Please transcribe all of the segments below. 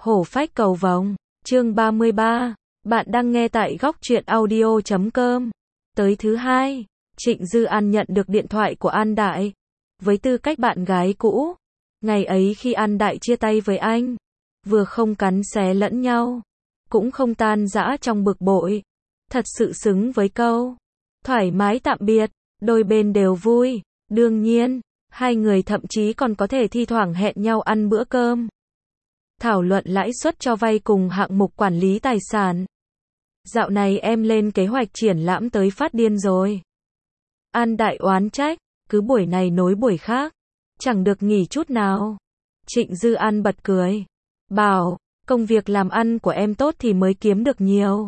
Hổ phách cầu vồng, chương 33. Bạn đang nghe tại góc truyện audio.com. Tới thứ hai, Trịnh Dư An nhận được điện thoại của An Đại. Với tư cách bạn gái cũ, ngày ấy khi An Đại chia tay với anh, vừa không cắn xé lẫn nhau, cũng không tan rã trong bực bội. Thật sự xứng với câu thoải mái tạm biệt, đôi bên đều vui. Đương nhiên, hai người thậm chí còn có thể thi thoảng hẹn nhau ăn bữa cơm, thảo luận lãi suất cho vay cùng hạng mục quản lý tài sản. Dạo này em lên kế hoạch triển lãm tới phát điên rồi. An Đại oán trách, cứ buổi này nối buổi khác, chẳng được nghỉ chút nào. Trịnh Dư An bật cười, bảo, công việc làm ăn của em tốt thì mới kiếm được nhiều.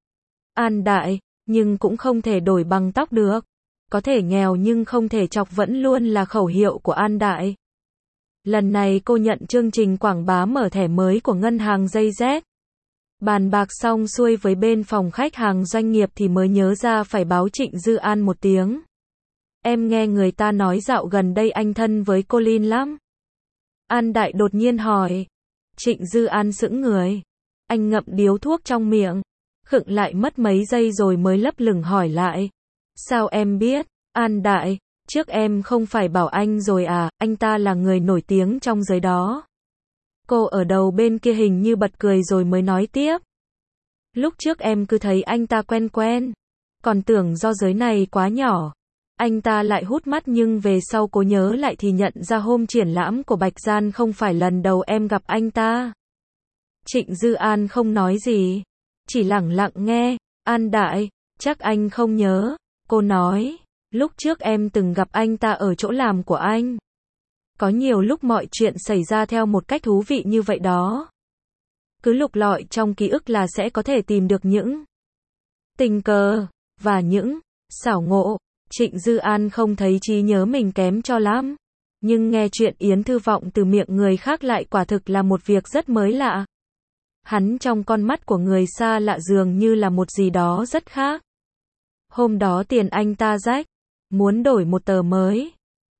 An Đại, nhưng cũng không thể đổi bằng tóc được. Có thể nghèo nhưng không thể chọc vẫn luôn là khẩu hiệu của An Đại. Lần này cô nhận chương trình quảng bá mở thẻ mới của ngân hàng JZ. Bàn bạc xong xuôi với bên phòng khách hàng doanh nghiệp thì mới nhớ ra phải báo Trịnh Dư An một tiếng. Em nghe người ta nói dạo gần đây anh thân với cô Lin lắm. An Đại đột nhiên hỏi. Trịnh Dư An sững người. Anh ngậm điếu thuốc trong miệng, khựng lại mất mấy giây rồi mới lấp lửng hỏi lại. Sao em biết? An Đại, trước em không phải bảo anh rồi à, anh ta là người nổi tiếng trong giới đó. Cô ở đầu bên kia hình như bật cười rồi mới nói tiếp. Lúc trước em cứ thấy anh ta quen quen, còn tưởng do giới này quá nhỏ, anh ta lại hút mắt, nhưng về sau cô nhớ lại thì nhận ra hôm triển lãm của Bạch Gian không phải lần đầu em gặp anh ta. Trịnh Dư An không nói gì, chỉ lẳng lặng nghe. An Đại, chắc anh không nhớ. Cô nói, lúc trước em từng gặp anh ta ở chỗ làm của anh. Có nhiều lúc mọi chuyện xảy ra theo một cách thú vị như vậy đó. Cứ lục lọi trong ký ức là sẽ có thể tìm được những tình cờ và những xảo ngộ. Trịnh Dư An không thấy trí nhớ mình kém cho lắm, nhưng nghe chuyện yến thư vọng từ miệng người khác lại quả thực là một việc rất mới lạ. Hắn trong con mắt của người xa lạ dường như là một gì đó rất khác. Hôm đó tiền anh ta rách, muốn đổi một tờ mới.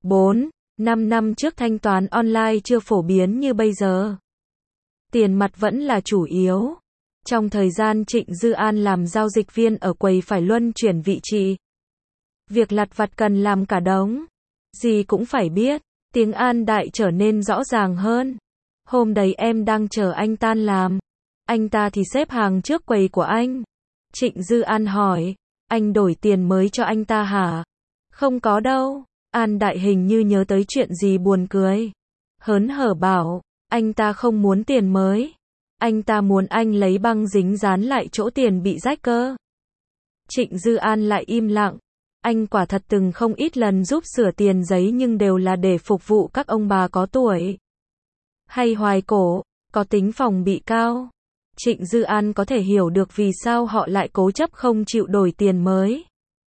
4-5 năm trước thanh toán online chưa phổ biến như bây giờ. Tiền mặt vẫn là chủ yếu. Trong thời gian Trịnh Dư An làm giao dịch viên ở quầy phải luân chuyển vị trí. Việc lặt vặt cần làm cả đống. Gì cũng phải biết. Tiếng An Đại trở nên rõ ràng hơn. Hôm đấy em đang chờ anh tan làm. Anh ta thì xếp hàng trước quầy của anh. Trịnh Dư An hỏi. Anh đổi tiền mới cho anh ta hả? Không có đâu. An Đại hình như nhớ tới chuyện gì buồn cười. Hớn hở bảo, anh ta không muốn tiền mới. Anh ta muốn anh lấy băng dính dán lại chỗ tiền bị rách cơ. Trịnh Dư An lại im lặng. Anh quả thật từng không ít lần giúp sửa tiền giấy nhưng đều là để phục vụ các ông bà có tuổi. Hay hoài cổ, có tính phòng bị cao. Trịnh Dư An có thể hiểu được vì sao họ lại cố chấp không chịu đổi tiền mới.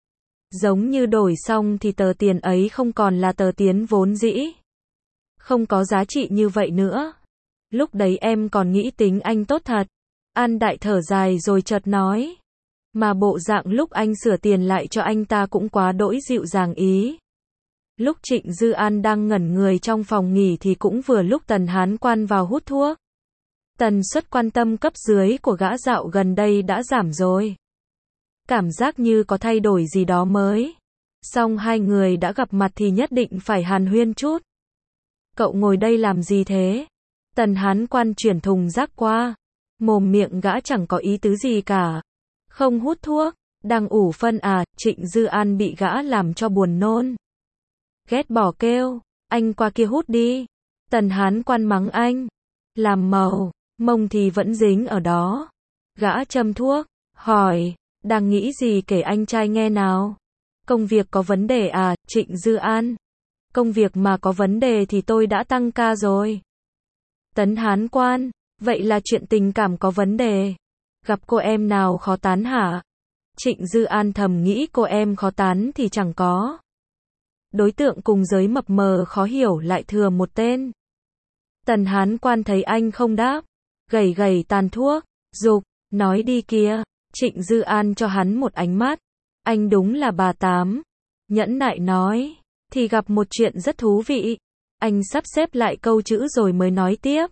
Giống như đổi xong thì tờ tiền ấy không còn là tờ tiền vốn dĩ. Không có giá trị như vậy nữa. Lúc đấy em còn nghĩ tính anh tốt thật. An Đại thở dài rồi chợt nói. Mà bộ dạng lúc anh sửa tiền lại cho anh ta cũng quá đỗi dịu dàng ý. Lúc Trịnh Dư An đang ngẩn người trong phòng nghỉ thì cũng vừa lúc Tần Hán Quan vào hút thuốc. Tần suất quan tâm cấp dưới của gã dạo gần đây đã giảm rồi. Cảm giác như có thay đổi gì đó mới. Song hai người đã gặp mặt thì nhất định phải hàn huyên chút. Cậu ngồi đây làm gì thế? Tần Hán Quan chuyển thùng rác qua. Mồm miệng gã chẳng có ý tứ gì cả. Không hút thuốc, đang ủ phân à? Trịnh Dư An bị gã làm cho buồn nôn. Ghét bỏ kêu, anh qua kia hút đi. Tần Hán Quan mắng anh. Làm màu, mông thì vẫn dính ở đó. Gã châm thuốc, hỏi, đang nghĩ gì kể anh trai nghe nào. Công việc có vấn đề à? Trịnh Dư An. Công việc mà có vấn đề thì tôi đã tăng ca rồi. Tần Hán Quan, vậy là chuyện tình cảm có vấn đề. Gặp cô em nào khó tán hả? Trịnh Dư An thầm nghĩ cô em khó tán thì chẳng có. Đối tượng cùng giới mập mờ khó hiểu lại thừa một tên. Tần Hán Quan thấy anh không đáp, gẩy gẩy tàn thuốc, giục, nói đi kia. Trịnh Dư An cho hắn một ánh mắt. Anh đúng là bà Tám. Nhẫn nại nói, thì gặp một chuyện rất thú vị. Anh sắp xếp lại câu chữ rồi mới nói tiếp.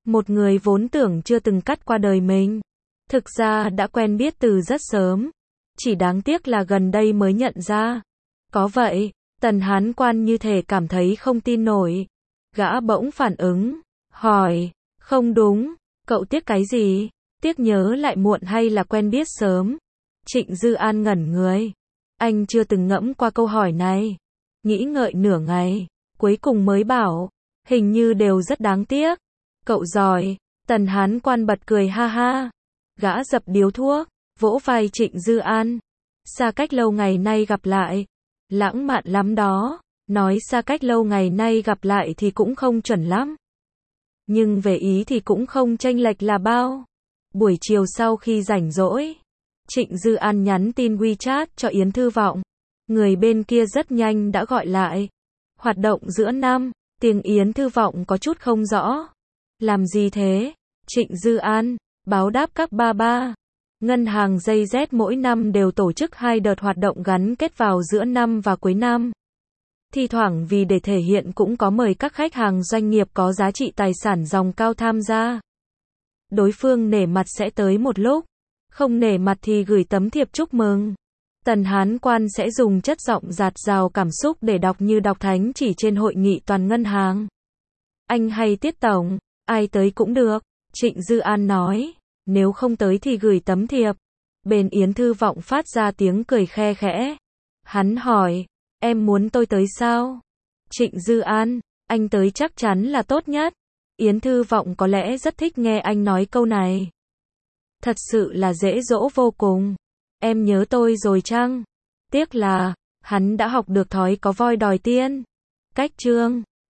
Một người vốn tưởng chưa từng cắt qua đời mình. Thực ra đã quen biết từ rất sớm. Chỉ đáng tiếc là gần đây mới nhận ra. Có vậy, Tần Hán Quan như thể cảm thấy không tin nổi. Gã bỗng phản ứng, hỏi, không đúng, cậu tiếc cái gì? Tiếc nhớ lại muộn hay là quen biết sớm? Trịnh Dư An ngẩn người. Anh chưa từng ngẫm qua câu hỏi này. Nghĩ ngợi nửa ngày, cuối cùng mới bảo, hình như đều rất đáng tiếc. Cậu giỏi. Tần Hán Quan bật cười ha ha. Gã dập điếu thuốc, vỗ vai Trịnh Dư An. Xa cách lâu ngày nay gặp lại. Lãng mạn lắm đó. Nói xa cách lâu ngày nay gặp lại thì cũng không chuẩn lắm. Nhưng về ý thì cũng không chênh lệch là bao. Buổi chiều sau khi rảnh rỗi, Trịnh Dư An nhắn tin WeChat cho Yến Thư Vọng. Người bên kia rất nhanh đã gọi lại. Hoạt động giữa năm, tiếng Yến Thư Vọng có chút không rõ. Làm gì thế? Trịnh Dư An, báo đáp các ba ba. Ngân hàng JZ mỗi năm đều tổ chức 2 đợt hoạt động gắn kết vào giữa năm và cuối năm. Thi thoảng vì để thể hiện cũng có mời các khách hàng doanh nghiệp có giá trị tài sản dòng cao tham gia. Đối phương nể mặt sẽ tới một lúc, không nể mặt thì gửi tấm thiệp chúc mừng. Tần Hán Quan sẽ dùng chất giọng dạt dào cảm xúc để đọc như đọc thánh chỉ trên hội nghị toàn ngân hàng. Anh hay Tiết Tổng, ai tới cũng được, Trịnh Dư An nói, nếu không tới thì gửi tấm thiệp. Bên Yến Thư Vọng phát ra tiếng cười khe khẽ. Hắn hỏi, em muốn tôi tới sao? Trịnh Dư An, anh tới chắc chắn là tốt nhất. Yến Thư Vọng có lẽ rất thích nghe anh nói câu này. Thật sự là dễ dỗ vô cùng. Em nhớ tôi rồi chăng? Tiếc là, hắn đã học được thói có voi đòi tiên. Cách chương